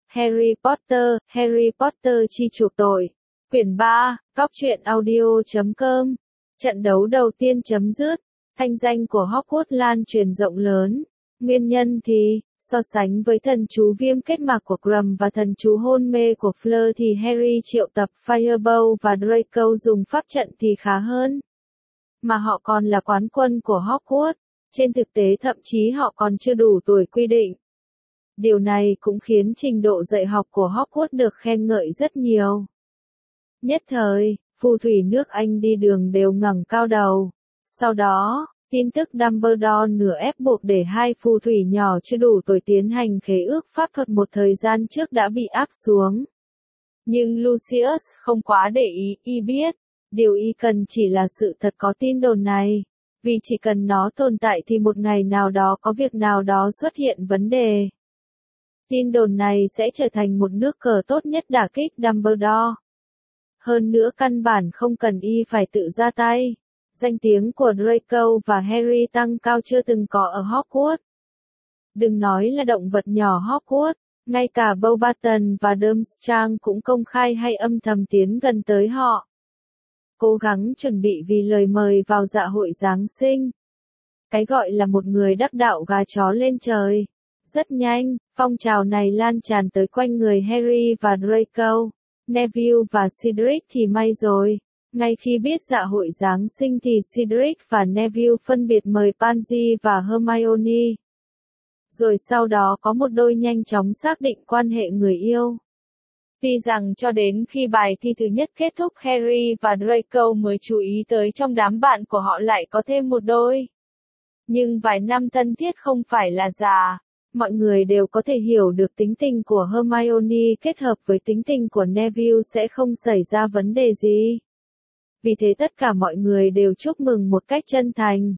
Harry Potter chi chuộc tội. Quyển 3, Cóc truyện audio.com. Trận đấu đầu tiên chấm dứt, thanh danh của Hogwarts lan truyền rộng lớn. Nguyên nhân thì, so sánh với thần chú viêm kết mạc của Krum và thần chú hôn mê của Fleur thì Harry triệu tập Firebolt và Draco dùng pháp trận thì khá hơn. Mà họ còn là quán quân của Hogwarts, trên thực tế thậm chí họ còn chưa đủ tuổi quy định. Điều này cũng khiến trình độ dạy học của Hogwarts được khen ngợi rất nhiều. Nhất thời, phù thủy nước Anh đi đường đều ngẩng cao đầu. Sau đó, tin tức Dumbledore nửa ép buộc để hai phù thủy nhỏ chưa đủ tuổi tiến hành khế ước pháp thuật một thời gian trước đã bị áp xuống. Nhưng Lucius không quá để ý, y biết, điều y cần chỉ là sự thật có tin đồn này. Vì chỉ cần nó tồn tại thì một ngày nào đó có việc nào đó xuất hiện vấn đề. Tin đồn này sẽ trở thành một nước cờ tốt nhất đả kích Dumbledore. Hơn nữa căn bản không cần y phải tự ra tay. Danh tiếng của Draco và Harry tăng cao chưa từng có ở Hogwarts. Đừng nói là động vật nhỏ Hogwarts, ngay cả Beauxbaton và Durmstrang cũng công khai hay âm thầm tiến gần tới họ. Cố gắng chuẩn bị vì lời mời vào dạ hội Giáng sinh. Cái gọi là một người đắc đạo gà chó lên trời. Rất nhanh, phong trào này lan tràn tới quanh người Harry và Draco. Neville và Cedric thì may rồi. Ngay khi biết dạ hội Giáng sinh thì Cedric và Neville phân biệt mời Pansy và Hermione. Rồi sau đó có một đôi nhanh chóng xác định quan hệ người yêu. Tuy rằng cho đến khi bài thi thứ nhất kết thúc Harry và Draco mới chú ý tới trong đám bạn của họ lại có thêm một đôi. Nhưng vài năm thân thiết không phải là giả. Mọi người đều có thể hiểu được tính tình của Hermione kết hợp với tính tình của Neville sẽ không xảy ra vấn đề gì. Vì thế tất cả mọi người đều chúc mừng một cách chân thành.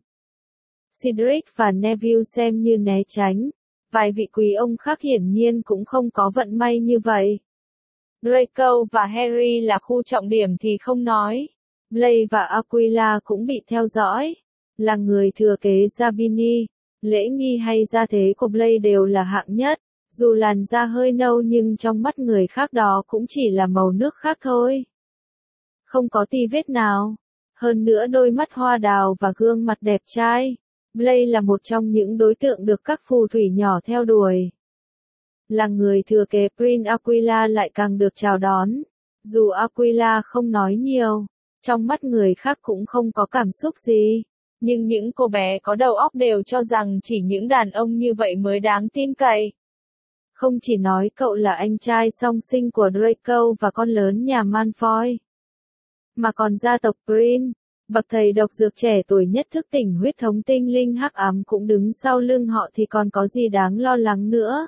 Cedric và Neville xem như né tránh. Vài vị quý ông khác hiển nhiên cũng không có vận may như vậy. Draco và Harry là khu trọng điểm thì không nói. Blaise và Aquila cũng bị theo dõi. Là người thừa kế Zabini, lễ nghi hay gia thế của Blaise đều là hạng nhất. Dù làn da hơi nâu nhưng trong mắt người khác đó cũng chỉ là màu nước khác thôi. Không có tì vết nào. Hơn nữa đôi mắt hoa đào và gương mặt đẹp trai. Blaise là một trong những đối tượng được các phù thủy nhỏ theo đuổi. Là người thừa kế Prince Aquila lại càng được chào đón. Dù Aquila không nói nhiều, trong mắt người khác cũng không có cảm xúc gì. Nhưng những cô bé có đầu óc đều cho rằng chỉ những đàn ông như vậy mới đáng tin cậy. Không chỉ nói cậu là anh trai song sinh của Draco và con lớn nhà Malfoy, mà còn gia tộc Prince, bậc thầy độc dược trẻ tuổi nhất thức tỉnh huyết thống tinh linh hắc ám cũng đứng sau lưng họ thì còn có gì đáng lo lắng nữa.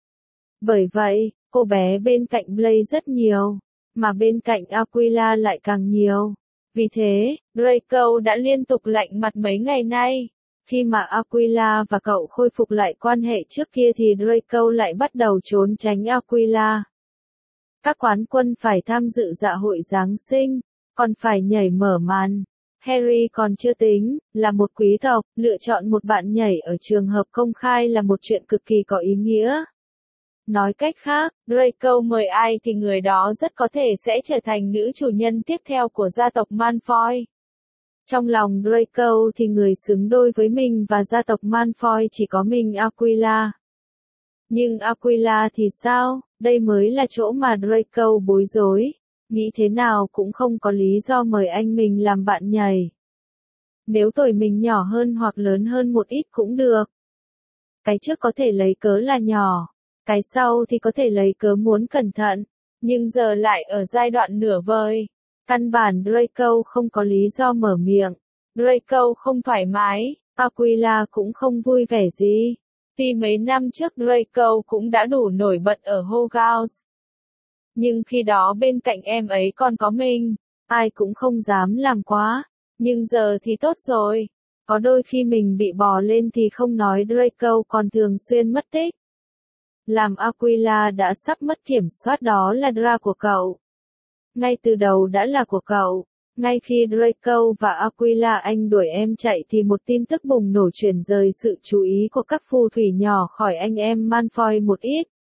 Bởi vậy, cô bé bên cạnh Blaise rất nhiều, mà bên cạnh Aquila lại càng nhiều. Vì thế, Draco đã liên tục lạnh mặt mấy ngày nay. Khi mà Aquila và cậu khôi phục lại quan hệ trước kia thì Draco lại bắt đầu trốn tránh Aquila. Các quán quân phải tham dự dạ hội Giáng sinh, còn phải nhảy mở màn. Harry còn chưa tính, là một quý tộc, lựa chọn một bạn nhảy ở trường hợp công khai là một chuyện cực kỳ có ý nghĩa. Nói cách khác, Draco mời ai thì người đó rất có thể sẽ trở thành nữ chủ nhân tiếp theo của gia tộc Malfoy. Trong lòng Draco thì người xứng đôi với mình và gia tộc Malfoy chỉ có mình Aquila. Nhưng Aquila thì sao? Đây mới là chỗ mà Draco bối rối. Nghĩ thế nào cũng không có lý do mời anh mình làm bạn nhảy. Nếu tuổi mình nhỏ hơn hoặc lớn hơn một ít cũng được. Cái trước có thể lấy cớ là nhỏ. Cái sau thì có thể lấy cớ muốn cẩn thận, nhưng giờ lại ở giai đoạn nửa vời. Căn bản Draco không có lý do mở miệng. Draco không thoải mái, Aquila cũng không vui vẻ gì. Tuy mấy năm trước Draco cũng đã đủ nổi bật ở Hogwarts. Nhưng khi đó bên cạnh em ấy còn có mình, ai cũng không dám làm quá. Nhưng giờ thì tốt rồi. Có đôi khi mình bị bò lên thì không nói Draco còn thường xuyên mất tích. Làm Aquila đã sắp mất kiểm soát đó là Dra của cậu. Ngay từ đầu đã là của cậu. Ngay khi Draco và Aquila anh đuổi em chạy thì một tin tức bùng nổ chuyển rời sự chú ý của các phù thủy nhỏ khỏi anh em Malfoy một ít.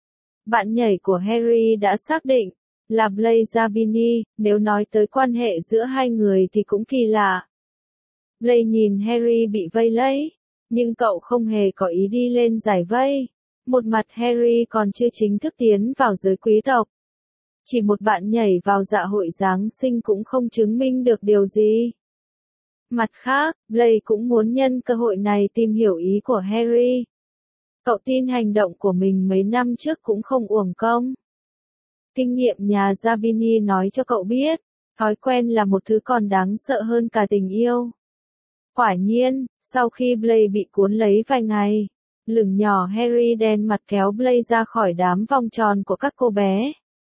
Bạn nhảy của Harry đã xác định là Blaise Zabini, nếu nói tới quan hệ giữa hai người thì cũng kỳ lạ. Blaise nhìn Harry bị vây lấy, nhưng cậu không hề có ý đi lên giải vây. Một mặt Harry còn chưa chính thức tiến vào giới quý tộc. Chỉ một bạn nhảy vào dạ hội Giáng sinh cũng không chứng minh được điều gì. Mặt khác, Blaise cũng muốn nhân cơ hội này tìm hiểu ý của Harry. Cậu tin hành động của mình mấy năm trước cũng không uổng công. Kinh nghiệm nhà Zabini nói cho cậu biết, thói quen là một thứ còn đáng sợ hơn cả tình yêu. Quả nhiên, sau khi Blaise bị cuốn lấy vài ngày, lửng nhỏ Harry đen mặt kéo Blaise ra khỏi đám vòng tròn của các cô bé.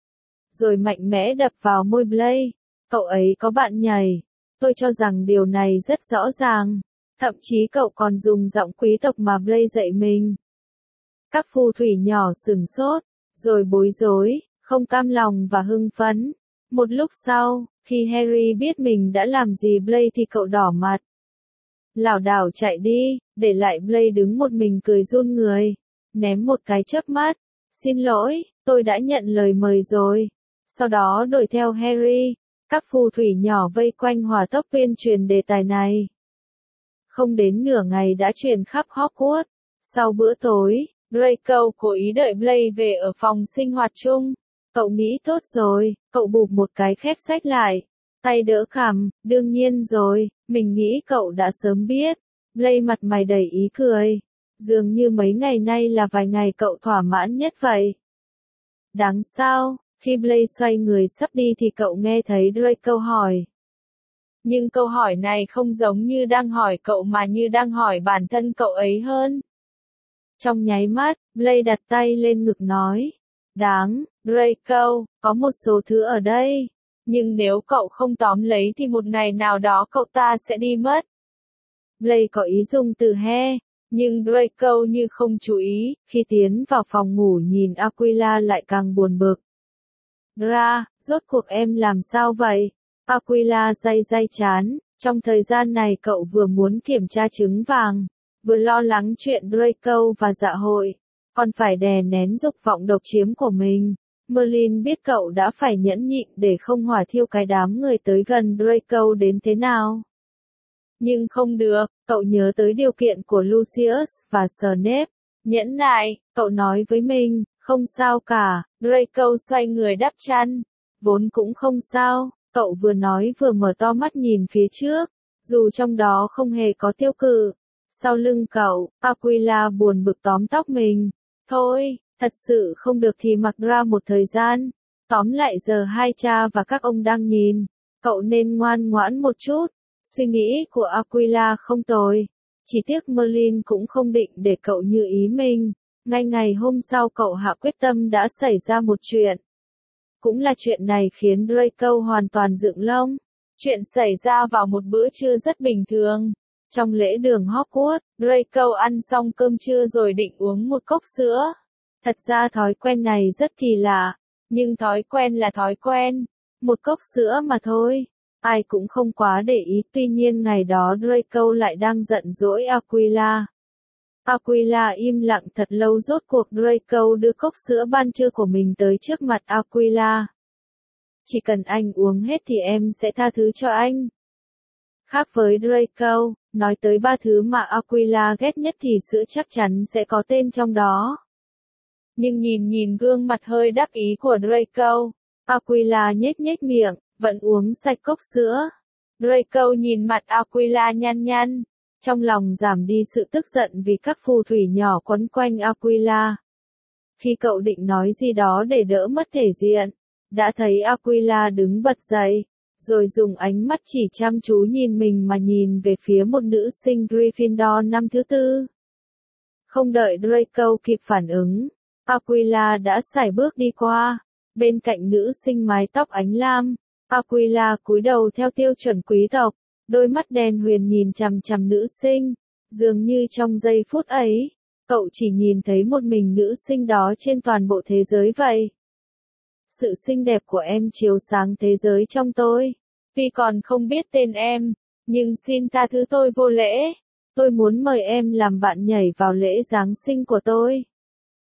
Rồi mạnh mẽ đập vào môi Blaise. Cậu ấy có bạn nhảy. Tôi cho rằng điều này rất rõ ràng. Thậm chí cậu còn dùng giọng quý tộc mà Blaise dạy mình. Các phù thủy nhỏ sửng sốt, rồi bối rối, không cam lòng và hưng phấn. Một lúc sau, khi Harry biết mình đã làm gì Blaise thì cậu đỏ mặt. Lảo đảo chạy đi, để lại Blaise đứng một mình cười run người. Ném một cái chớp mắt. Xin lỗi, tôi đã nhận lời mời rồi. Sau đó đuổi theo Harry. Các phù thủy nhỏ vây quanh hỏa tốc tuyên truyền đề tài này. Không đến nửa ngày đã truyền khắp Hogwarts. Sau bữa tối, Draco cố ý đợi Blaise về ở phòng sinh hoạt chung. Cậu nghĩ tốt rồi, cậu bụp một cái khép sách lại. Tay đỡ cằm, đương nhiên rồi, mình nghĩ cậu đã sớm biết. Blaise mặt mày đầy ý cười. Dường như mấy ngày nay là vài ngày cậu thỏa mãn nhất vậy. Đáng sao, khi Blaise xoay người sắp đi thì cậu nghe thấy Draco hỏi. Nhưng câu hỏi này không giống như đang hỏi cậu mà như đang hỏi bản thân cậu ấy hơn. Trong nháy mắt, Blaise đặt tay lên ngực nói. Đáng, Draco, có một số thứ ở đây. Nhưng nếu cậu không tóm lấy thì một ngày nào đó cậu ta sẽ đi mất. Blaise có ý dùng từ he, nhưng Draco như không chú ý, khi tiến vào phòng ngủ nhìn Aquila lại càng buồn bực. Ra, rốt cuộc em làm sao vậy? Aquila day day chán, trong thời gian này cậu vừa muốn kiểm tra trứng vàng, vừa lo lắng chuyện Draco và dạ hội, còn phải đè nén dục vọng độc chiếm của mình. Merlin biết cậu đã phải nhẫn nhịn để không hỏa thiêu cái đám người tới gần Draco đến thế nào. Nhưng không được, cậu nhớ tới điều kiện của Lucius và Snape. Nhẫn nại, cậu nói với mình, không sao cả. Draco xoay người đắp chăn. Vốn cũng không sao, cậu vừa nói vừa mở to mắt nhìn phía trước, dù trong đó không hề có tiêu cự. Sau lưng cậu, Aquila buồn bực tóm tóc mình. Thôi, thật sự không được thì mặc ra một thời gian. Tóm lại giờ hai cha và các ông đang nhìn. Cậu nên ngoan ngoãn một chút. Suy nghĩ của Aquila không tồi. Chỉ tiếc Merlin cũng không định để cậu như ý mình. Ngay ngày hôm sau cậu hạ quyết tâm đã xảy ra một chuyện. Cũng là chuyện này khiến Draco hoàn toàn dựng lông. Chuyện xảy ra vào một bữa trưa rất bình thường. Trong lễ đường Hogwarts, Draco ăn xong cơm trưa rồi định uống một cốc sữa. Thật ra thói quen này rất kỳ lạ. Nhưng thói quen là thói quen. Một cốc sữa mà thôi. Ai cũng không quá để ý, tuy nhiên ngày đó Draco lại đang giận dỗi Aquila. Aquila im lặng thật lâu, rốt cuộc Draco đưa cốc sữa ban trưa của mình tới trước mặt Aquila. Chỉ cần anh uống hết thì em sẽ tha thứ cho anh. Khác với Draco, nói tới ba thứ mà Aquila ghét nhất thì sữa chắc chắn sẽ có tên trong đó. Nhưng nhìn gương mặt hơi đắc ý của Draco, Aquila nhếch nhếch miệng, vẫn uống sạch cốc sữa. Draco nhìn mặt Aquila nhăn nhăn, trong lòng giảm đi sự tức giận vì các phù thủy nhỏ quấn quanh Aquila. Khi cậu định nói gì đó để đỡ mất thể diện, đã thấy Aquila đứng bật dậy, rồi dùng ánh mắt chỉ chăm chú nhìn mình mà nhìn về phía một nữ sinh Gryffindor năm thứ tư. Không đợi Draco kịp phản ứng, Aquila đã sải bước đi qua, bên cạnh nữ sinh mái tóc ánh lam. Aquila cúi đầu theo tiêu chuẩn quý tộc, đôi mắt đen huyền nhìn chằm chằm nữ sinh, dường như trong giây phút ấy, cậu chỉ nhìn thấy một mình nữ sinh đó trên toàn bộ thế giới vậy. Sự xinh đẹp của em chiếu sáng thế giới trong tôi. Tuy còn không biết tên em, nhưng xin tha thứ tôi vô lễ. Tôi muốn mời em làm bạn nhảy vào lễ Giáng sinh của tôi.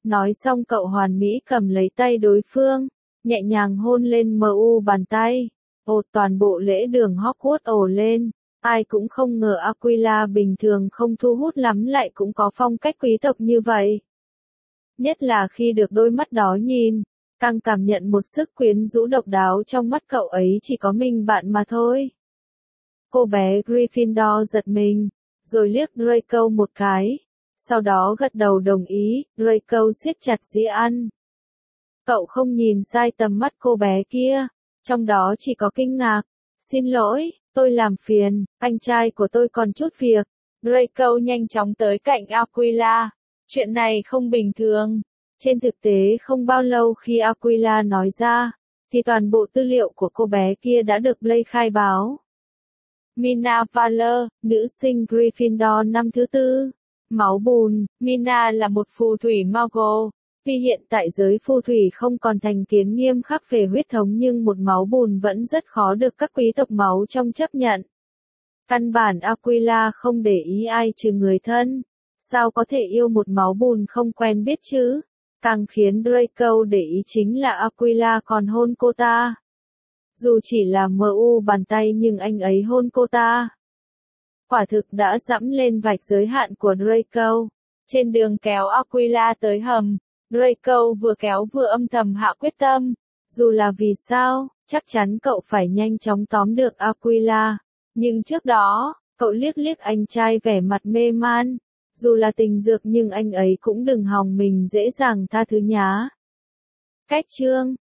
Nói xong cậu hoàn mỹ cầm lấy tay đối phương, nhẹ nhàng hôn lên mu bàn tay. Toàn bộ lễ đường Hogwarts ồ lên. Ai cũng không ngờ Aquila bình thường không thu hút lắm lại cũng có phong cách quý tộc như vậy. Nhất là khi được đôi mắt đó nhìn, càng cảm nhận một sức quyến rũ độc đáo trong mắt cậu ấy chỉ có mình bạn mà thôi. Cô bé Gryffindor giật mình, rồi liếc Draco một cái. Sau đó gật đầu đồng ý, Draco siết chặt dĩa ăn. Cậu không nhìn sai tầm mắt cô bé kia, trong đó chỉ có kinh ngạc. Xin lỗi, tôi làm phiền, anh trai của tôi còn chút việc. Draco nhanh chóng tới cạnh Aquila. Chuyện này không bình thường. Trên thực tế không bao lâu khi Aquila nói ra, thì toàn bộ tư liệu của cô bé kia đã được Blake khai báo. Mina Valler, nữ sinh Gryffindor năm thứ 4. Máu bùn, Mina là một phù thủy Muggle. Tuy hiện tại giới phù thủy không còn thành kiến nghiêm khắc về huyết thống nhưng một máu bùn vẫn rất khó được các quý tộc máu trong chấp nhận. Căn bản Aquila không để ý ai trừ người thân. Sao có thể yêu một máu bùn không quen biết chứ? Càng khiến Draco để ý chính là Aquila còn hôn cô ta. Dù chỉ là mu bàn tay nhưng anh ấy hôn cô ta. Quả thực đã dẫm lên vạch giới hạn của Draco. Trên đường kéo Aquila tới hầm, Draco vừa kéo vừa âm thầm hạ quyết tâm. Dù là vì sao, chắc chắn cậu phải nhanh chóng tóm được Aquila. Nhưng trước đó, cậu liếc liếc anh trai vẻ mặt mê man. Dù là tình dược nhưng anh ấy cũng đừng hòng mình dễ dàng tha thứ nhá. Cách chương